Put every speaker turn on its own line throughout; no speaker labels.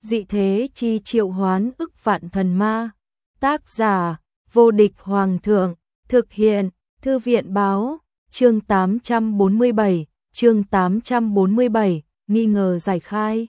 dị thế chi triệu hoán ức vạn thần ma. Tác giả, vô địch hoàng thượng, thực hiện, thư viện báo, chương 847, nghi ngờ giải khai.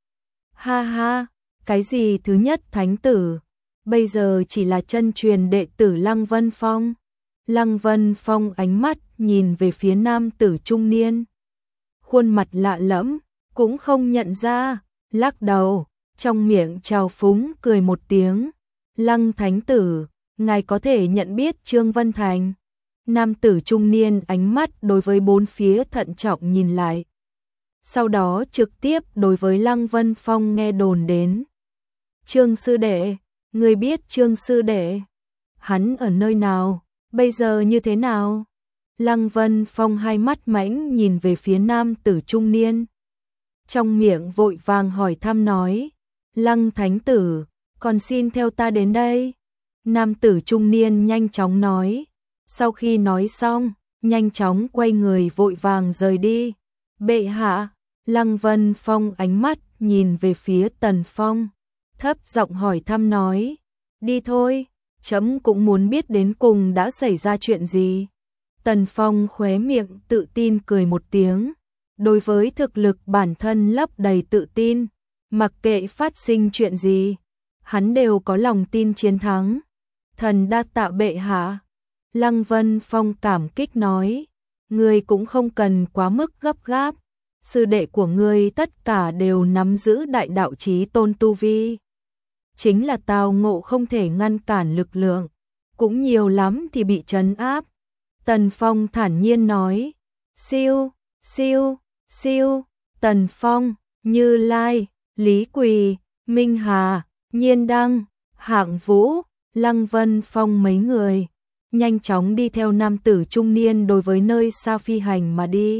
Ha ha, cái gì thứ nhất thánh tử, bây giờ chỉ là chân truyền đệ tử Lăng Vân Phong. Lăng Vân Phong ánh mắt nhìn về phía nam tử trung niên. Khuôn mặt lạ lẫm, cũng không nhận ra, lắc đầu, trong miệng trào phúng cười một tiếng. Lăng thánh tử, ngài có thể nhận biết Trương Vân Thành. Nam tử trung niên ánh mắt đối với bốn phía thận trọng nhìn lại. Sau đó trực tiếp đối với Lăng Vân Phong nghe đồn đến. Trương sư đệ, người biết Trương sư đệ? Hắn ở nơi nào? Bây giờ như thế nào? Lăng Vân Phong hai mắt mãnh nhìn về phía nam tử trung niên. Trong miệng vội vàng hỏi thăm nói. Lăng thánh tử, còn xin theo ta đến đây. Nam tử trung niên nhanh chóng nói. Sau khi nói xong, nhanh chóng quay người vội vàng rời đi. Bệ hạ, Lăng Vân Phong ánh mắt nhìn về phía Tần Phong. Thấp giọng hỏi thăm nói. Đi thôi, chấm cũng muốn biết đến cùng đã xảy ra chuyện gì. Tần Phong khóe miệng tự tin cười một tiếng. Đối với thực lực bản thân lấp đầy tự tin, mặc kệ phát sinh chuyện gì, hắn đều có lòng tin chiến thắng. Thần đa tạ bệ hạ. Lăng Vân Phong cảm kích nói. Ngươi cũng không cần quá mức gấp gáp. Sư đệ của ngươi tất cả đều nắm giữ đại đạo chí tôn tu vi. Chính là tào ngộ không thể ngăn cản lực lượng, cũng nhiều lắm thì bị trấn áp. Tần Phong thản nhiên nói. Siêu, siêu, siêu, Tần Phong, Như Lai, Lý Quỳ, Minh Hà, Nhiên Đăng, Hạng Vũ, Lăng Vân Phong mấy người nhanh chóng đi theo nam tử trung niên đối với nơi xa phi hành mà đi.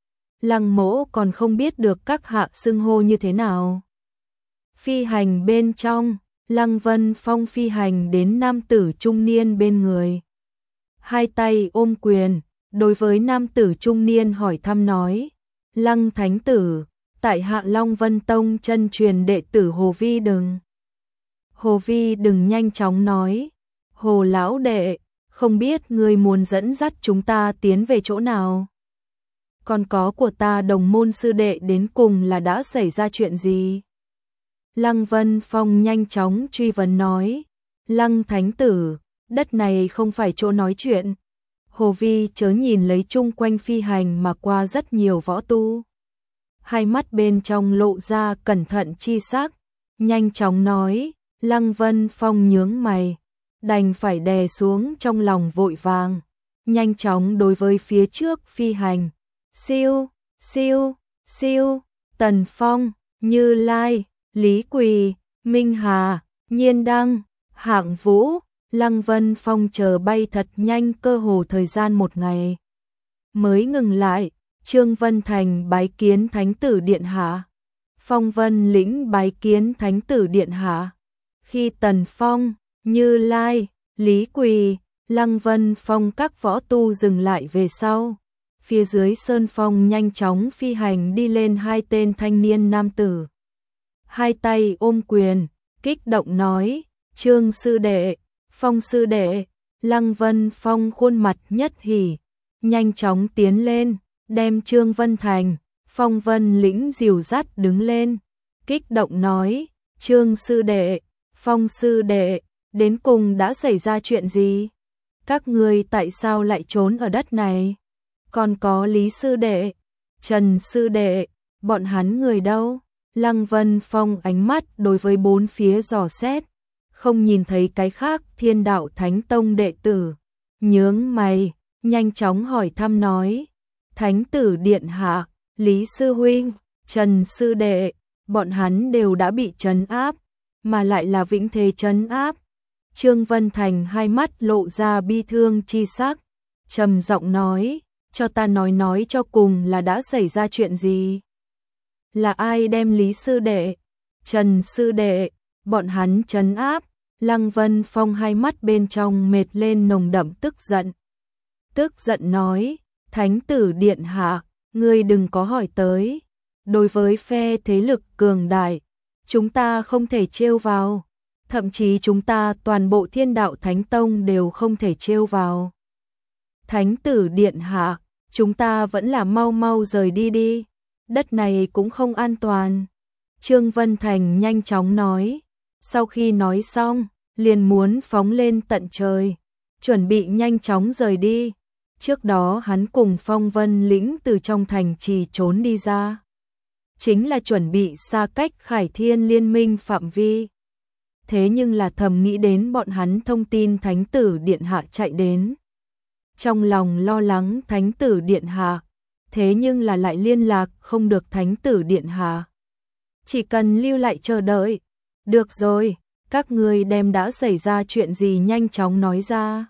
Lăng Mỗ còn không biết được các hạ xưng hô như thế nào. Phi hành bên trong, Lăng Vân Phong phi hành đến nam tử trung niên bên người. Hai tay ôm quyền, đối với nam tử trung niên hỏi thăm nói. Lăng thánh tử, tại hạ Long Vân Tông chân truyền đệ tử Hồ Vi Đừng. Hồ Vi Đừng nhanh chóng nói. Hồ lão đệ, không biết ngươi muốn dẫn dắt chúng ta tiến về chỗ nào? Còn có của ta đồng môn sư đệ đến cùng là đã xảy ra chuyện gì? Lăng Vân Phong nhanh chóng truy vấn nói. Lăng thánh tử, đất này không phải chỗ nói chuyện. Hồ Vi chớ nhìn lấy chung quanh phi hành mà qua rất nhiều võ tu. Hai mắt bên trong lộ ra cẩn thận chi sắc, nhanh chóng nói. Lăng Vân Phong nhướng mày, đành phải đè xuống trong lòng vội vàng, nhanh chóng đối với phía trước phi hành. Siêu, siêu, siêu, Tần Phong, Như Lai, Lý Quỳ, Minh Hà, Nhiên Đăng, Hạng Vũ, Lăng Vân Phong chờ bay thật nhanh, cơ hồ thời gian một ngày mới ngừng lại. Trương Vân Thành bái kiến thánh tử điện hạ. Phong Vân Lĩnh bái kiến thánh tử điện hạ. Khi Tần Phong, Như Lai, Lý Quỳ, Lăng Vân Phong các võ tu dừng lại về sau, phía dưới sơn phong nhanh chóng phi hành đi lên hai tên thanh niên nam tử. Hai tay ôm quyền, kích động nói. Trương sư đệ, Phong sư đệ. Lăng Vân Phong khuôn mặt nhất hỉ, nhanh chóng tiến lên, đem Trương Vân Thành, Phong Vân Lĩnh dìu dắt đứng lên, kích động nói. Trương sư đệ, Phong sư đệ, đến cùng đã xảy ra chuyện gì? Các ngươi tại sao lại trốn ở đất này? Còn có Lý sư đệ, Trần sư đệ, bọn hắn người đâu? Lăng Vân Phong ánh mắt đối với bốn phía dò xét, không nhìn thấy cái khác Thiên Đạo Thánh Tông đệ tử, nhướng mày, nhanh chóng hỏi thăm nói. Thánh tử điện hạ, Lý sư huynh, Trần sư đệ, bọn hắn đều đã bị trấn áp, mà lại là vĩnh thế trấn áp. Trương Vân Thành hai mắt lộ ra bi thương chi sắc, trầm giọng nói. Cho ta nói cho cùng là đã xảy ra chuyện gì? Là ai đem Lý sư đệ, Trần sư đệ, bọn hắn trấn áp? Lăng Vân Phong hai mắt bên trong mệt lên nồng đậm tức giận. Tức giận nói. Thánh tử điện hạ, ngươi đừng có hỏi tới. Đối với phe thế lực cường đại, chúng ta không thể trêu vào, thậm chí chúng ta toàn bộ Thiên Đạo Thánh Tông đều không thể trêu vào. Thánh tử điện hạ, chúng ta vẫn là mau mau rời đi đi, đất này cũng không an toàn. Trương Vân Thành nhanh chóng nói, sau khi nói xong, liền muốn phóng lên tận trời, chuẩn bị nhanh chóng rời đi. Trước đó hắn cùng Phong Vân Lĩnh từ trong thành trì trốn đi ra, chính là chuẩn bị xa cách Khải Thiên liên minh phạm vi. Thế nhưng là thầm nghĩ đến bọn hắn thông tin Thánh tử điện hạ chạy đến. Trong lòng lo lắng Thánh tử điện hạ, thế nhưng là lại liên lạc không được Thánh tử điện hạ. Chỉ cần lưu lại chờ đợi. Được rồi, các ngươi đem đã xảy ra chuyện gì nhanh chóng nói ra.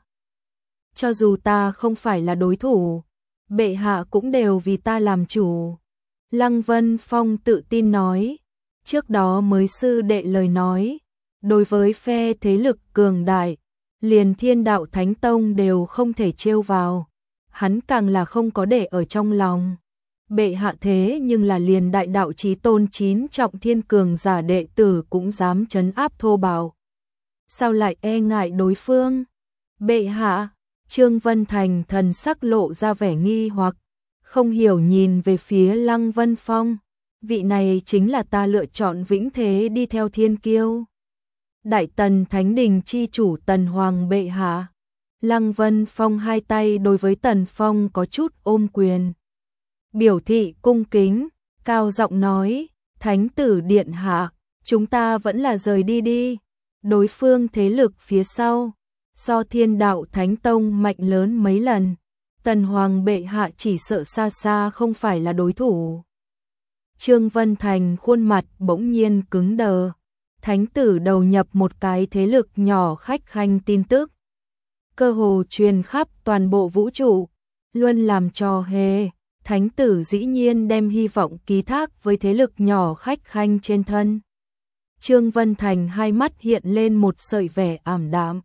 Cho dù ta không phải là đối thủ, bệ hạ cũng đều vì ta làm chủ. Lăng Vân Phong tự tin nói, trước đó mới sư đệ lời nói, đối với phe thế lực cường đại, liền Thiên Đạo Thánh Tông đều không thể trêu vào, hắn càng là không có để ở trong lòng. Bệ hạ thế nhưng là liền đại đạo chí tôn 9 trọng thiên cường giả đệ tử cũng dám trấn áp thô bạo. Sao lại e ngại đối phương? Bệ hạ, Trương Vân Thành thần sắc lộ ra vẻ nghi hoặc, không hiểu nhìn về phía Lăng Vân Phong. Vị này chính là ta lựa chọn vĩnh thế đi theo thiên kiêu. Đại Tần Thánh Đình chi chủ Tần Hoàng bệ hạ. Lăng Vân Phong hai tay đối với Tần Phong có chút ôm quyền. Biểu thị cung kính, cao giọng nói, Thánh tử điện hạ, chúng ta vẫn là rời đi đi. Đối phương thế lực phía sau, so Thiên Đạo Thánh Tông mạnh lớn mấy lần. Tần Hoàng bệ hạ chỉ sợ xa xa không phải là đối thủ. Trương Vân Thành khuôn mặt bỗng nhiên cứng đờ. Thánh tử đầu nhập một cái thế lực nhỏ khách khanh tin tức. Cơ hồ truyền khắp toàn bộ vũ trụ, luôn làm trò hề. Thánh tử dĩ nhiên đem hy vọng ký thác với thế lực nhỏ khách khanh trên thân. Trương Vân Thành hai mắt hiện lên một sợi vẻ ảm đạm.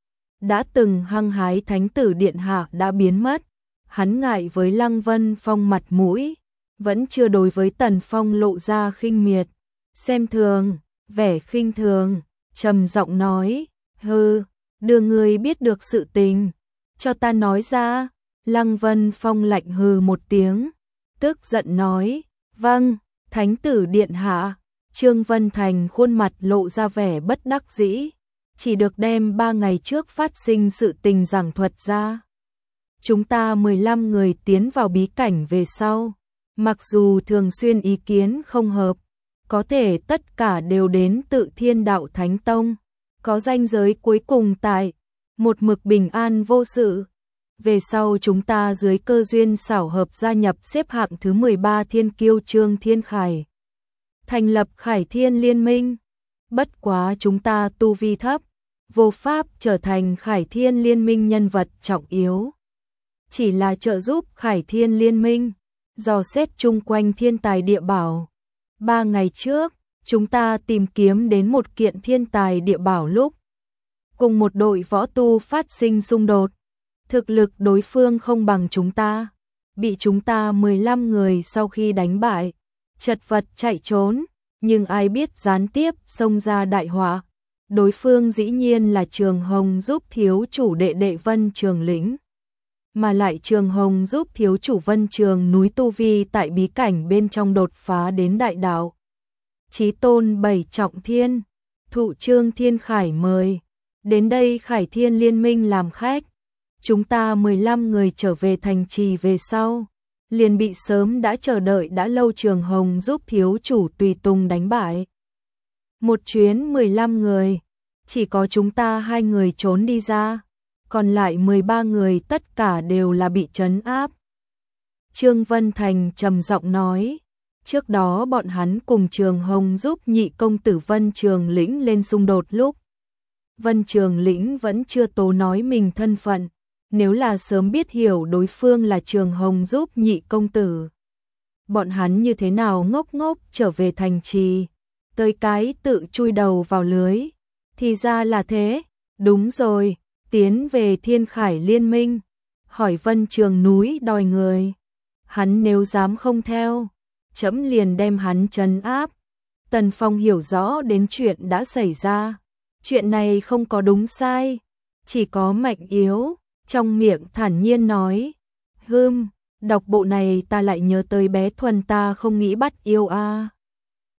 Đã từng hăng hái Thánh tử điện hạ đã biến mất. Hắn ngại với Lăng Vân Phong mặt mũi, vẫn chưa đối với Tần Phong lộ ra khinh miệt, xem thường, vẻ khinh thường, trầm giọng nói, hừ, đưa ngươi biết được sự tình, cho ta nói ra. Lăng Vân Phong lạnh hừ một tiếng, tức giận nói, vâng, Thánh tử điện hạ. Trương Vân Thành khuôn mặt lộ ra vẻ bất đắc dĩ, chỉ được đem 3 ngày trước phát sinh sự tình giảng thuật ra. Chúng ta 15 người tiến vào bí cảnh về sau, mặc dù thường xuyên ý kiến không hợp, có thể tất cả đều đến tự Thiên Đạo Thánh Tông, có ranh giới cuối cùng tại, một mực bình an vô sự. Về sau chúng ta dưới cơ duyên xảo hợp gia nhập xếp hạng thứ 13 thiên kiêu Trương Thiên Khải, thành lập Khải Thiên Liên minh. Bất quá chúng ta tu vi thấp, vô pháp trở thành Khải Thiên Liên minh nhân vật trọng yếu. Chỉ là trợ giúp Khải Thiên Liên minh, dò xét chung quanh thiên tài địa bảo. 3 ngày trước, chúng ta tìm kiếm đến một kiện thiên tài địa bảo lúc, cùng một đội võ tu phát sinh xung đột. Thực lực đối phương không bằng chúng ta, bị chúng ta 15 người sau khi đánh bại, chật vật chạy trốn, nhưng ai biết gián tiếp xông ra đại họa. Đối phương dĩ nhiên là Trường Hồng giúp thiếu chủ đệ đệ Vân Trường Lĩnh, mà lại Trường Hồng giúp thiếu chủ Vân Trường núi tu vi tại bí cảnh bên trong đột phá đến đại đạo chí tôn 7 trọng thiên. Thụ Trương Thiên Khải mời đến đây Khải Thiên Liên minh làm khách. Chúng ta 15 người trở về thành trì về sau, liền bị sớm đã chờ đợi đã lâu Trường Hồng giúp thiếu chủ tùy tùng đánh bại. Một chuyến 15 người, chỉ có chúng ta 2 người trốn đi ra, còn lại 13 người tất cả đều là bị trấn áp. Trương Vân Thành trầm giọng nói, trước đó bọn hắn cùng Trường Hồng giúp nhị công tử Vân Trường Lĩnh lên xung đột lúc, Vân Trường Lĩnh vẫn chưa tố nói mình thân phận. Nếu là sớm biết hiểu đối phương là Trường Hồng giúp nhị công tử, bọn hắn như thế nào ngốc ngốc trở về thành trì, tới cái tự chui đầu vào lưới. Thì ra là thế, đúng rồi, tiến về Thiên Khải Liên minh, hỏi Vân Trường núi đòi người. Hắn nếu dám không theo, trẫm liền đem hắn trấn áp. Tần Phong hiểu rõ đến chuyện đã xảy ra. Chuyện này không có đúng sai, chỉ có mạnh yếu, trong miệng thản nhiên nói. Đọc bộ này ta lại nhớ tới bé Thuần ta không nghĩ bắt yêu a.